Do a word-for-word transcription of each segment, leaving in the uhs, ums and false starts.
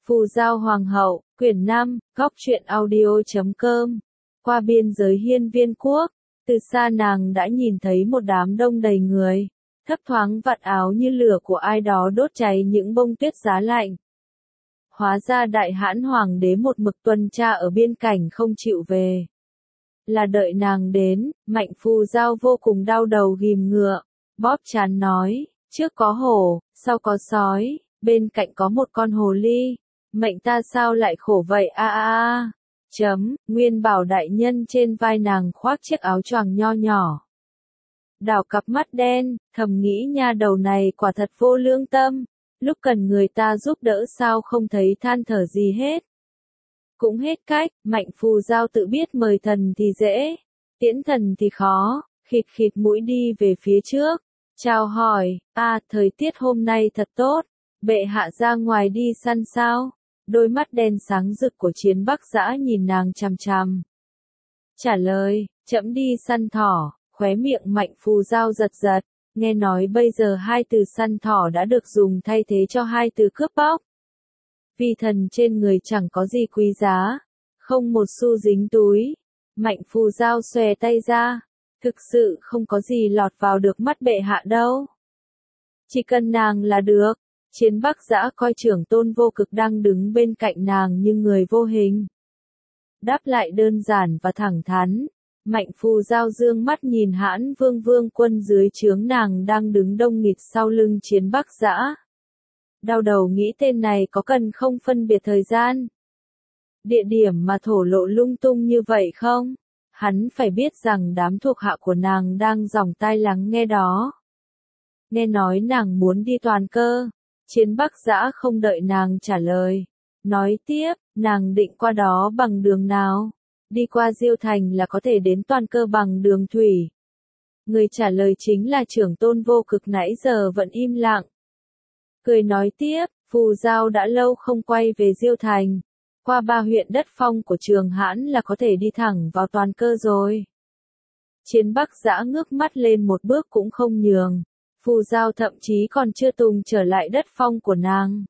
Phù Giao Hoàng hậu, quyển năm, góc truyện audio chấm com. Qua biên giới Hiên Viên quốc, từ xa nàng đã nhìn thấy một đám đông đầy người, thấp thoáng vạt áo như lửa của ai đó đốt cháy những bông tuyết giá lạnh. Hóa ra Đại Hãn Hoàng đế một mực tuần tra ở biên cảnh không chịu về. Là đợi nàng đến, Mạnh Phù Giao vô cùng đau đầu ghim ngựa, bóp trán nói, trước có hổ, sau có sói, bên cạnh có một con hồ ly. Mệnh ta sao lại khổ vậy a a a. Chấm, Nguyên Bảo đại nhân trên vai nàng khoác chiếc áo choàng nho nhỏ. Đảo cặp mắt đen, thầm nghĩ nha đầu này quả thật vô lương tâm, lúc cần người ta giúp đỡ sao không thấy than thở gì hết. Cũng hết cách, Mạnh Phù Giao tự biết mời thần thì dễ, tiễn thần thì khó, khịt khịt mũi đi về phía trước. Chào hỏi, a thời tiết hôm nay thật tốt, bệ hạ ra ngoài đi săn sao? Đôi mắt đen sáng rực của Chiến Bắc Dã nhìn nàng chằm chằm. Trả lời, trẫm đi săn thỏ, khóe miệng Mạnh Phù Giao giật giật, nghe nói bây giờ hai từ săn thỏ đã được dùng thay thế cho hai từ cướp bóc. Vì thần trên người chẳng có gì quý giá, không một xu dính túi. Mạnh Phù Giao xòe tay ra, thực sự không có gì lọt vào được mắt bệ hạ đâu. Chỉ cần nàng là được. Chiến Bắc Dã coi Trưởng Tôn Vô Cực đang đứng bên cạnh nàng như người vô hình. Đáp lại đơn giản và thẳng thắn, Mạnh Phù Giao dương mắt nhìn Hãn Vương vương quân dưới trướng nàng đang đứng đông nghịt sau lưng Chiến Bắc Dã. Đau đầu nghĩ tên này có cần không phân biệt thời gian, địa điểm mà thổ lộ lung tung như vậy không? Hắn phải biết rằng đám thuộc hạ của nàng đang dòng tai lắng nghe đó. Nghe nói nàng muốn đi Toàn Cơ. Chiến Bắc Dã không đợi nàng trả lời, nói tiếp, nàng định qua đó bằng đường nào? Đi qua Diêu Thành là có thể đến Toàn Cơ bằng đường thủy. Người trả lời chính là Trưởng Tôn Vô Cực nãy giờ vẫn im lặng. Cười nói tiếp, Phù Giao đã lâu không quay về Diêu Thành, qua ba huyện đất phong của Trường Hãn là có thể đi thẳng vào Toàn Cơ rồi. Chiến Bắc Dã ngước mắt lên một bước cũng không nhường. Phù Giao thậm chí còn chưa tùng trở lại đất phong của nàng.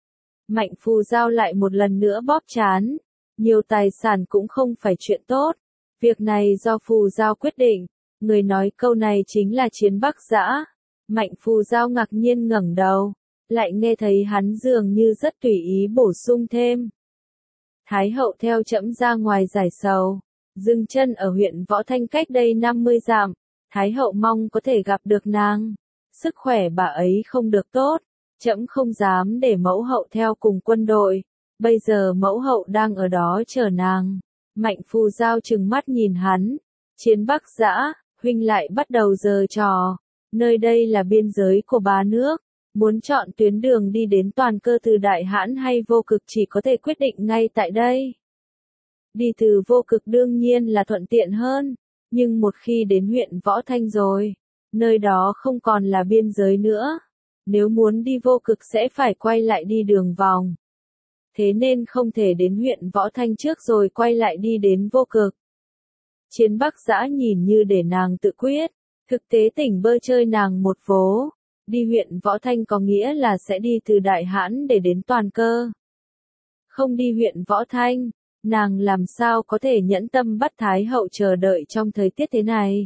Mạnh Phù Giao lại một lần nữa bóp trán. Nhiều tài sản cũng không phải chuyện tốt. Việc này do Phù Giao quyết định. Người nói câu này chính là Chiến Bắc Dã. Mạnh Phù Giao ngạc nhiên ngẩng đầu. Lại nghe thấy hắn dường như rất tùy ý bổ sung thêm. Thái hậu theo trẫm ra ngoài giải sầu. Dừng chân ở huyện Võ Thanh cách đây năm mươi dặm. Thái hậu mong có thể gặp được nàng. Sức khỏe bà ấy không được tốt, trẫm không dám để mẫu hậu theo cùng quân đội, bây giờ mẫu hậu đang ở đó chờ nàng. Mạnh Phù Giao trừng mắt nhìn hắn, Chiến Bắc Dã, huynh lại bắt đầu giở trò, nơi đây là biên giới của ba nước, muốn chọn tuyến đường đi đến Toàn Cơ từ Đại Hãn hay Vô Cực chỉ có thể quyết định ngay tại đây. Đi từ Vô Cực đương nhiên là thuận tiện hơn, nhưng một khi đến huyện Võ Thanh rồi, nơi đó không còn là biên giới nữa. Nếu muốn đi Vô Cực sẽ phải quay lại đi đường vòng. Thế nên không thể đến huyện Võ Thanh trước rồi quay lại đi đến Vô Cực. Chiến Bắc Dã nhìn như để nàng tự quyết. Thực tế tỉnh bơ chơi nàng một vố. Đi huyện Võ Thanh có nghĩa là sẽ đi từ Đại Hãn để đến Toàn Cơ. Không đi huyện Võ Thanh, nàng làm sao có thể nhẫn tâm bắt Thái hậu chờ đợi trong thời tiết thế này.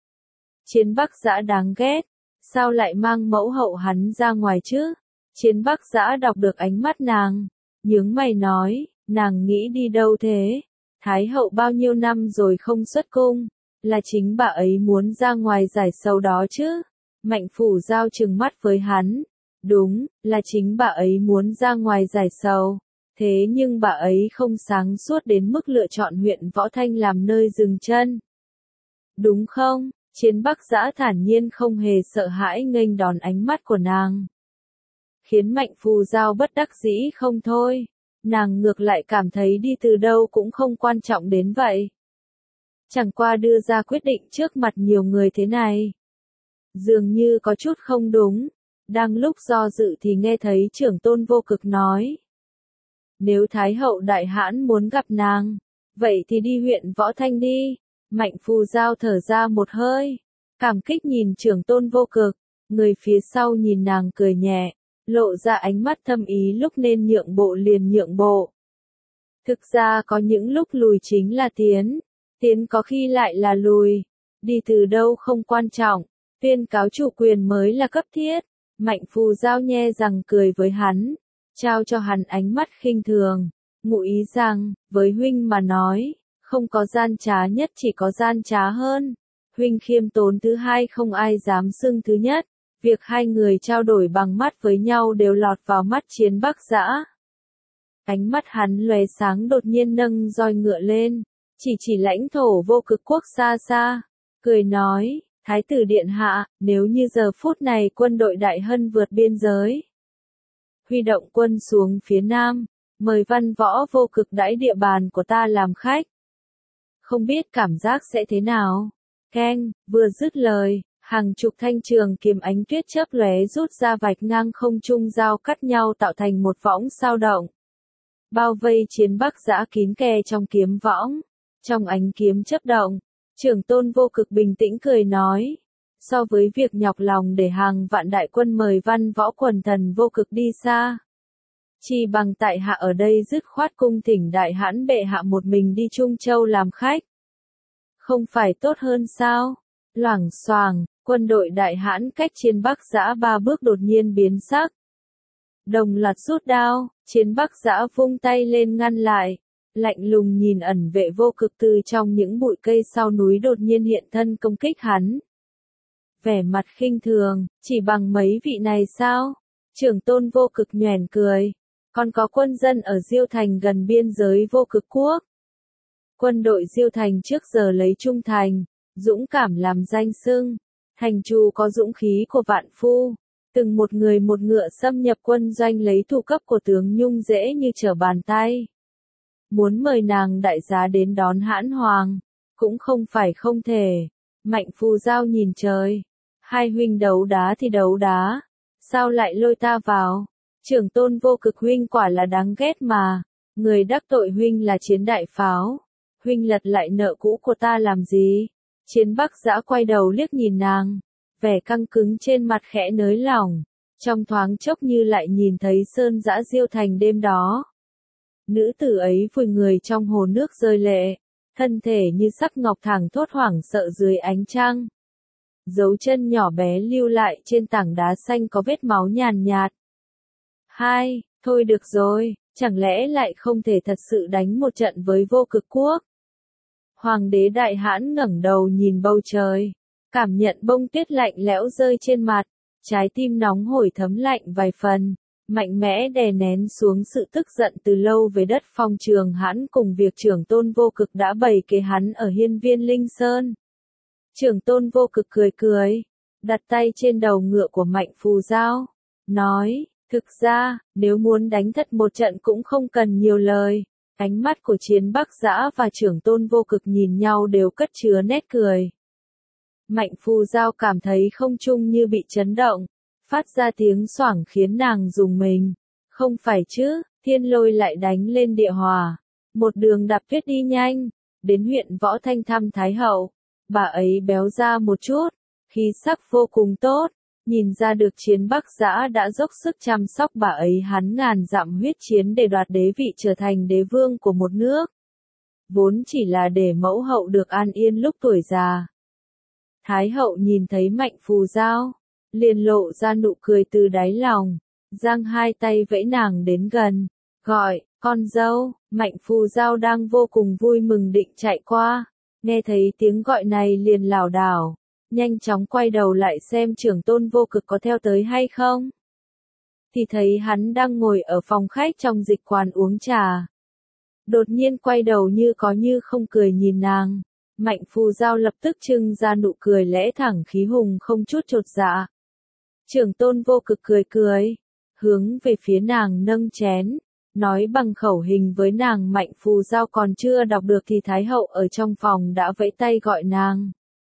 Chiến Bắc Dã đáng ghét, sao lại mang mẫu hậu hắn ra ngoài chứ? Chiến Bắc Dã đọc được ánh mắt nàng, nhướng mày nói, nàng nghĩ đi đâu thế? Thái hậu bao nhiêu năm rồi không xuất cung, là chính bà ấy muốn ra ngoài giải sầu đó chứ? Mạnh Phù Giao trừng mắt với hắn, đúng, là chính bà ấy muốn ra ngoài giải sầu, thế nhưng bà ấy không sáng suốt đến mức lựa chọn huyện Võ Thanh làm nơi dừng chân. Đúng không? Chiến Bắc Dã thản nhiên không hề sợ hãi nghênh đón ánh mắt của nàng. Khiến Mạnh Phù Giao bất đắc dĩ không thôi. Nàng ngược lại cảm thấy đi từ đâu cũng không quan trọng đến vậy. Chẳng qua đưa ra quyết định trước mặt nhiều người thế này. Dường như có chút không đúng. Đang lúc do dự thì nghe thấy Trưởng Tôn Vô Cực nói. Nếu Thái hậu Đại Hãn muốn gặp nàng, vậy thì đi huyện Võ Thanh đi. Mạnh Phù Giao thở ra một hơi, cảm kích nhìn Trưởng Tôn Vô Cực, người phía sau nhìn nàng cười nhẹ, lộ ra ánh mắt thâm ý lúc nên nhượng bộ liền nhượng bộ. Thực ra có những lúc lùi chính là tiến, tiến có khi lại là lùi, đi từ đâu không quan trọng, tuyên cáo chủ quyền mới là cấp thiết. Mạnh Phù Giao nhe răng cười với hắn, trao cho hắn ánh mắt khinh thường, ngụ ý rằng, với huynh mà nói, không có gian trá nhất chỉ có gian trá hơn. Huynh khiêm tốn thứ hai không ai dám xưng thứ nhất, việc hai người trao đổi bằng mắt với nhau đều lọt vào mắt Chiến Bắc Dã. Ánh mắt hắn lóe sáng đột nhiên nâng roi ngựa lên, chỉ chỉ lãnh thổ vô cực quốc xa xa, cười nói, Thái tử điện hạ, nếu như giờ phút này quân đội Đại Hân vượt biên giới, huy động quân xuống phía nam, mời văn võ vô cực đãi địa bàn của ta làm khách. Không biết cảm giác sẽ thế nào? Keng, vừa dứt lời, hàng chục thanh trường kiếm ánh tuyết chớp lóe rút ra vạch ngang không trung giao cắt nhau tạo thành một võng sao động. Bao vây Chiến Bắc Dã kín kè trong kiếm võng, trong ánh kiếm chớp động, Trưởng Tôn Vô Cực bình tĩnh cười nói, so với việc nhọc lòng để hàng vạn đại quân mời văn võ quần thần vô cực đi xa, chỉ bằng tại hạ ở đây dứt khoát cung thỉnh đại hãn bệ hạ một mình đi Trung Châu làm khách. Không phải tốt hơn sao? Loảng xoảng, quân đội đại hãn cách Chiến Bắc Dã ba bước đột nhiên biến sắc. Đồng loạt rút đao, Chiến Bắc Dã vung tay lên ngăn lại, lạnh lùng nhìn ẩn vệ vô cực từ trong những bụi cây sau núi đột nhiên hiện thân công kích hắn. Vẻ mặt khinh thường, chỉ bằng mấy vị này sao? Trưởng Tôn Vô Cực nhoẻn cười, còn có quân dân ở Diêu Thành gần biên giới vô cực quốc. Quân đội Diêu Thành trước giờ lấy trung thành, dũng cảm làm danh xưng, thành chủ có dũng khí của vạn phu, từng một người một ngựa xâm nhập quân doanh lấy thủ cấp của tướng Nhung dễ như trở bàn tay. Muốn mời nàng đại giá đến đón hãn hoàng, cũng không phải không thể. Mạnh Phù Giao nhìn trời, hai huynh đấu đá thì đấu đá, sao lại lôi ta vào? Trưởng Tôn Vô Cực huynh quả là đáng ghét mà, người đắc tội huynh là Chiến Đại Pháo, huynh lật lại nợ cũ của ta làm gì? Chiến Bắc Dã quay đầu liếc nhìn nàng, vẻ căng cứng trên mặt khẽ nới lỏng, trong thoáng chốc như lại nhìn thấy sơn dã Diêu Thành đêm đó. Nữ tử ấy vùi người trong hồ nước rơi lệ, thân thể như sắc ngọc thẳng thốt hoảng sợ dưới ánh trăng. Dấu chân nhỏ bé lưu lại trên tảng đá xanh có vết máu nhàn nhạt. Hai, thôi được rồi, chẳng lẽ lại không thể thật sự đánh một trận với vô cực quốc? Hoàng đế đại hãn ngẩng đầu nhìn bầu trời, cảm nhận bông tuyết lạnh lẽo rơi trên mặt, trái tim nóng hổi thấm lạnh vài phần, mạnh mẽ đè nén xuống sự tức giận từ lâu về đất Phong Trường Hãn cùng việc Trưởng Tôn Vô Cực đã bày kế hắn ở hiên viên Linh Sơn. Trưởng Tôn Vô Cực cười cười, đặt tay trên đầu ngựa của Mạnh Phù Giao, nói, thực ra, nếu muốn đánh thật một trận cũng không cần nhiều lời. Ánh mắt của Chiến Bắc Dã và Trưởng Tôn Vô Cực nhìn nhau đều cất chứa nét cười. Mạnh Phù Giao cảm thấy không trung như bị chấn động, phát ra tiếng xoảng khiến nàng rùng mình. Không phải chứ, thiên lôi lại đánh lên địa hòa. Một đường đạp tuyết đi nhanh, đến huyện Võ Thanh thăm Thái Hậu. Bà ấy béo ra một chút, khí sắc vô cùng tốt. Nhìn ra được Chiến Bắc Dã đã dốc sức chăm sóc bà ấy hắn ngàn dặm huyết chiến để đoạt đế vị trở thành đế vương của một nước. Vốn chỉ là để mẫu hậu được an yên lúc tuổi già. Thái hậu nhìn thấy Mạnh Phù Giao, liền lộ ra nụ cười từ đáy lòng, giang hai tay vẫy nàng đến gần, gọi, con dâu. Mạnh Phù Giao đang vô cùng vui mừng định chạy qua, nghe thấy tiếng gọi này liền lảo đảo. Nhanh chóng quay đầu lại xem Trưởng Tôn Vô Cực có theo tới hay không. Thì thấy hắn đang ngồi ở phòng khách trong dịch quán uống trà. Đột nhiên quay đầu như có như không cười nhìn nàng. Mạnh Phù Giao lập tức trưng ra nụ cười lẽ thẳng khí hùng không chút chột dạ. Trưởng Tôn Vô Cực cười cười, hướng về phía nàng nâng chén, nói bằng khẩu hình với nàng. Mạnh Phù Giao còn chưa đọc được thì Thái hậu ở trong phòng đã vẫy tay gọi nàng.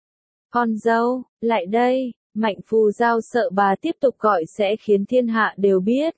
Con dâu, lại đây. Mạnh Phù Giao sợ bà tiếp tục gọi sẽ khiến thiên hạ đều biết.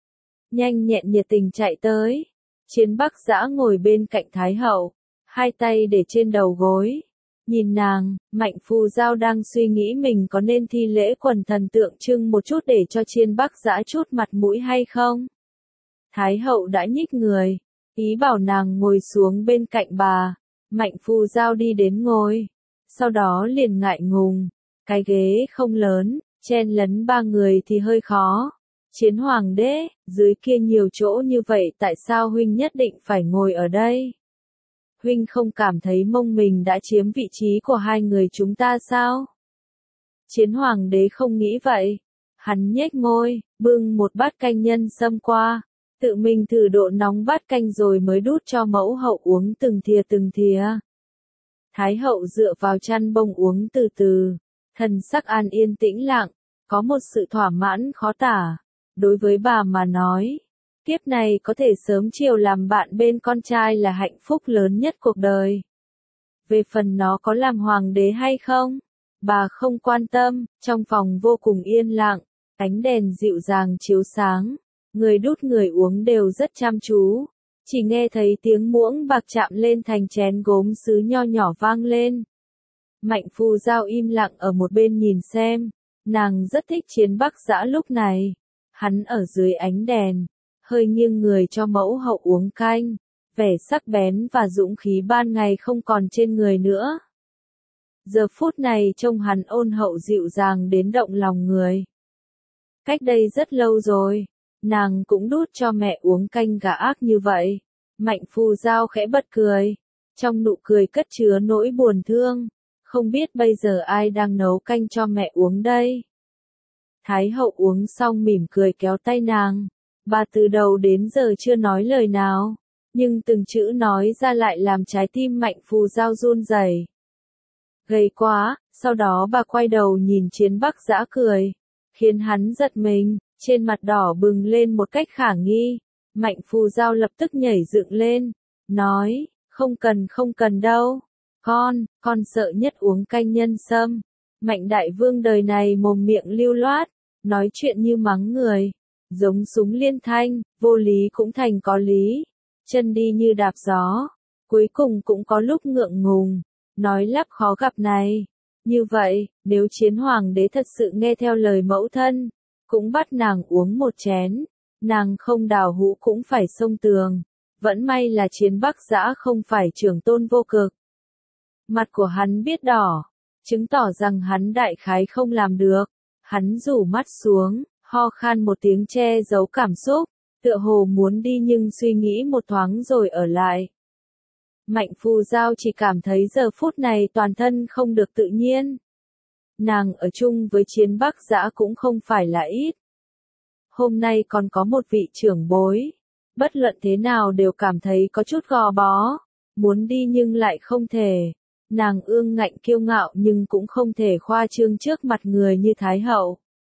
Nhanh nhẹn nhiệt tình chạy tới. Chiến Bắc Dã ngồi bên cạnh Thái hậu, hai tay để trên đầu gối, Nhìn nàng, Mạnh Phù Giao đang suy nghĩ mình có nên thi lễ quần thần tượng trưng một chút để cho Chiên Bắc Dã chút mặt mũi hay không. Thái hậu đã nhích người, ý bảo nàng ngồi xuống bên cạnh bà. Mạnh Phù Giao đi đến ngồi, sau đó liền ngại ngùng, cái ghế không lớn, chen lấn ba người thì hơi khó. Chiến hoàng đế, dưới kia nhiều chỗ như vậy tại sao huynh nhất định phải ngồi ở đây? Huynh không cảm thấy mông mình đã chiếm vị trí của hai người chúng ta sao? Chiến hoàng đế không nghĩ vậy. Hắn nhếch môi, bưng một bát canh nhân sâm qua, tự mình thử độ nóng bát canh rồi mới đút cho mẫu hậu uống từng thìa từng thìa. Thái hậu dựa vào chăn bông uống từ từ, thần sắc an yên tĩnh lặng, có một sự thỏa mãn khó tả. Đối với bà mà nói, kiếp này có thể sớm chiều làm bạn bên con trai là hạnh phúc lớn nhất cuộc đời. Về phần nó có làm hoàng đế hay không, bà không quan tâm. Trong phòng vô cùng yên lặng, ánh đèn dịu dàng chiếu sáng, người đút người uống đều rất chăm chú. Chỉ nghe thấy tiếng muỗng bạc chạm lên thành chén gốm sứ nho nhỏ vang lên. Mạnh Phù Giao im lặng ở một bên nhìn xem, nàng rất thích Chiến Bắc Dã lúc này. Hắn ở dưới ánh đèn, hơi nghiêng người cho mẫu hậu uống canh, vẻ sắc bén và dũng khí ban ngày không còn trên người nữa. Giờ phút này trông hắn ôn hậu dịu dàng đến động lòng người. Cách đây rất lâu rồi, nàng cũng đút cho mẹ uống canh gà ác như vậy. Mạnh Phù Giao khẽ bật cười, trong nụ cười cất chứa nỗi buồn thương, không biết bây giờ ai đang nấu canh cho mẹ uống đây. Thái hậu uống xong mỉm cười kéo tay nàng, bà từ đầu đến giờ chưa nói lời nào, nhưng từng chữ nói ra lại làm trái tim Mạnh Phù Giao run rẩy. Gầy quá, sau đó bà quay đầu nhìn Chiến Bắc Dã cười, khiến hắn giật mình, trên mặt đỏ bừng lên một cách khả nghi. Mạnh Phù Giao lập tức nhảy dựng lên, nói, không cần không cần đâu, con, con sợ nhất uống canh nhân sâm. Mạnh đại vương đời này mồm miệng lưu loát, nói chuyện như mắng người, giống súng liên thanh, vô lý cũng thành có lý, chân đi như đạp gió, cuối cùng cũng có lúc ngượng ngùng, nói lắp khó gặp này. Như vậy, nếu Chiến hoàng đế thật sự nghe theo lời mẫu thân, cũng bắt nàng uống một chén, nàng không đào hũ cũng phải xông tường. Vẫn may là Chiến Bắc Dã không phải trưởng tôn vô cực. Mặt của hắn biết đỏ, chứng tỏ rằng hắn đại khái không làm được. Hắn rủ mắt xuống, ho khan một tiếng che giấu cảm xúc, tựa hồ muốn đi nhưng suy nghĩ một thoáng rồi ở lại. Mạnh Phù Giao chỉ cảm thấy giờ phút này toàn thân không được tự nhiên. Nàng ở chung với Chiến Bắc Dã cũng không phải là ít. Hôm nay còn có một vị trưởng bối, bất luận thế nào đều cảm thấy có chút gò bó, muốn đi nhưng lại không thể. Nàng ương ngạnh kiêu ngạo nhưng cũng không thể khoa trương trước mặt người như Thái hậu.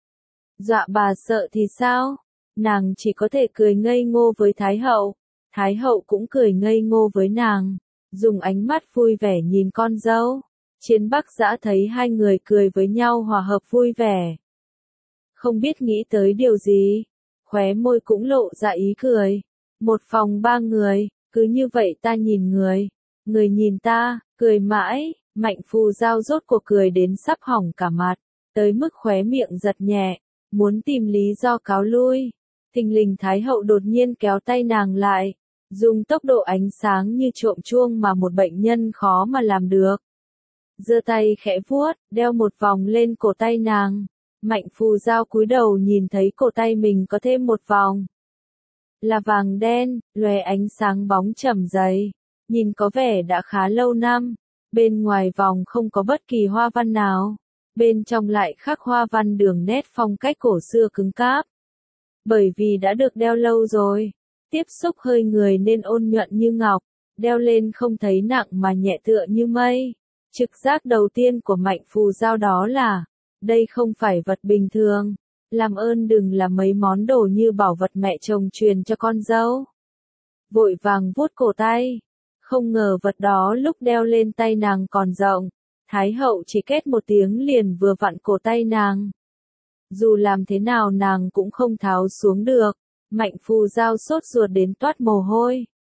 Dọa bà sợ thì sao? Nàng chỉ có thể cười ngây ngô với Thái hậu. Thái hậu cũng cười ngây ngô với nàng, dùng ánh mắt vui vẻ nhìn con dâu. Chiến Bắc Dã thấy hai người cười với nhau hòa hợp vui vẻ. Không biết nghĩ tới điều gì, khóe môi cũng lộ ra ý cười. Một phòng ba người, cứ như vậy ta nhìn người, người nhìn ta, cười mãi. Mạnh Phù Giao rốt cuộc cười đến sắp hỏng cả mặt, tới mức khóe miệng giật nhẹ, muốn tìm lý do cáo lui. Thình lình Thái hậu đột nhiên kéo tay nàng lại, dùng tốc độ ánh sáng như trộm chuông mà một bệnh nhân khó mà làm được. Giơ tay khẽ vuốt, đeo một vòng lên cổ tay nàng. Mạnh Phù Giao cúi đầu nhìn thấy cổ tay mình có thêm một vòng. Là vàng đen, lóe ánh sáng bóng trầm dày, nhìn có vẻ đã khá lâu năm. Bên ngoài vòng không có bất kỳ hoa văn nào, bên trong lại khắc hoa văn đường nét phong cách cổ xưa cứng cáp. Bởi vì đã được đeo lâu rồi, tiếp xúc hơi người nên ôn nhuận như ngọc, đeo lên không thấy nặng mà nhẹ tựa như mây. Trực giác đầu tiên của Mạnh Phù Giao đó là, đây không phải vật bình thường, làm ơn đừng làm mấy món đồ như bảo vật mẹ chồng truyền cho con dâu. Vội vàng vuốt cổ tay, không ngờ vật đó lúc đeo lên tay nàng còn rộng. Thái hậu chỉ két một tiếng liền vừa vặn cổ tay nàng. Dù làm thế nào nàng cũng không tháo xuống được. Mạnh Phù Giao sốt ruột đến toát mồ hôi.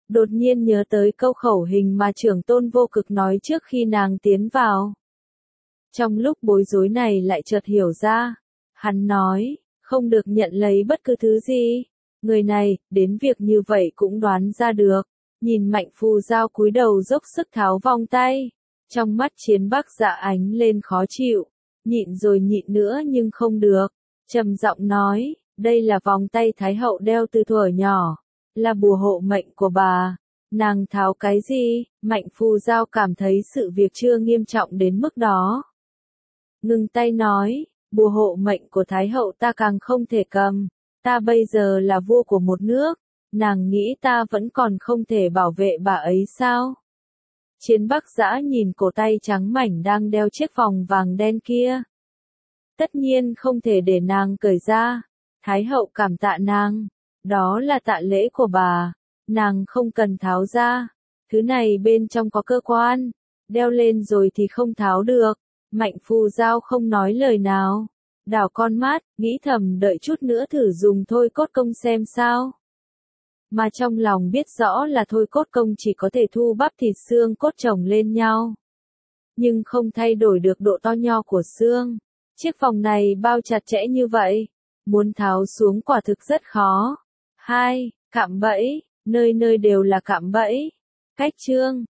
Đột nhiên nhớ tới câu khẩu hình mà trưởng tôn vô cực nói trước khi nàng tiến vào. Trong lúc bối rối này lại chợt hiểu ra. Hắn nói, không được nhận lấy bất cứ thứ gì. Người này, đến việc như vậy cũng đoán ra được. Nhìn Mạnh Phù Giao cúi đầu dốc sức tháo vòng tay. Trong mắt Chiến Bắc Dạ ánh lên khó chịu. Nhịn rồi nhịn nữa nhưng không được. Trầm giọng nói, đây là vòng tay Thái hậu đeo từ thuở nhỏ. Là bùa hộ mệnh của bà. Nàng tháo cái gì? Mạnh Phù Giao cảm thấy sự việc chưa nghiêm trọng đến mức đó. Ngừng tay nói, bùa hộ mệnh của Thái hậu ta càng không thể cầm. Ta bây giờ là vua của một nước. Nàng nghĩ ta vẫn còn không thể bảo vệ bà ấy sao? Chiến Bắc Dã nhìn cổ tay trắng mảnh đang đeo chiếc vòng vàng đen kia. Tất nhiên không thể để nàng cởi ra. Thái hậu cảm tạ nàng. Đó là tạ lễ của bà. Nàng không cần tháo ra. Thứ này bên trong có cơ quan. Đeo lên rồi thì không tháo được. Mạnh Phù Giao không nói lời nào. Đảo con mắt, nghĩ thầm đợi chút nữa thử dùng thôi cốt công xem sao. Mà trong lòng biết rõ là thôi cốt công chỉ có thể thu bắp thịt xương cốt chồng lên nhau. Nhưng không thay đổi được độ to nho của xương. Chiếc vòng này bao chặt chẽ như vậy. Muốn tháo xuống quả thực rất khó. Hai, cạm bẫy, nơi nơi đều là cạm bẫy. Cách chương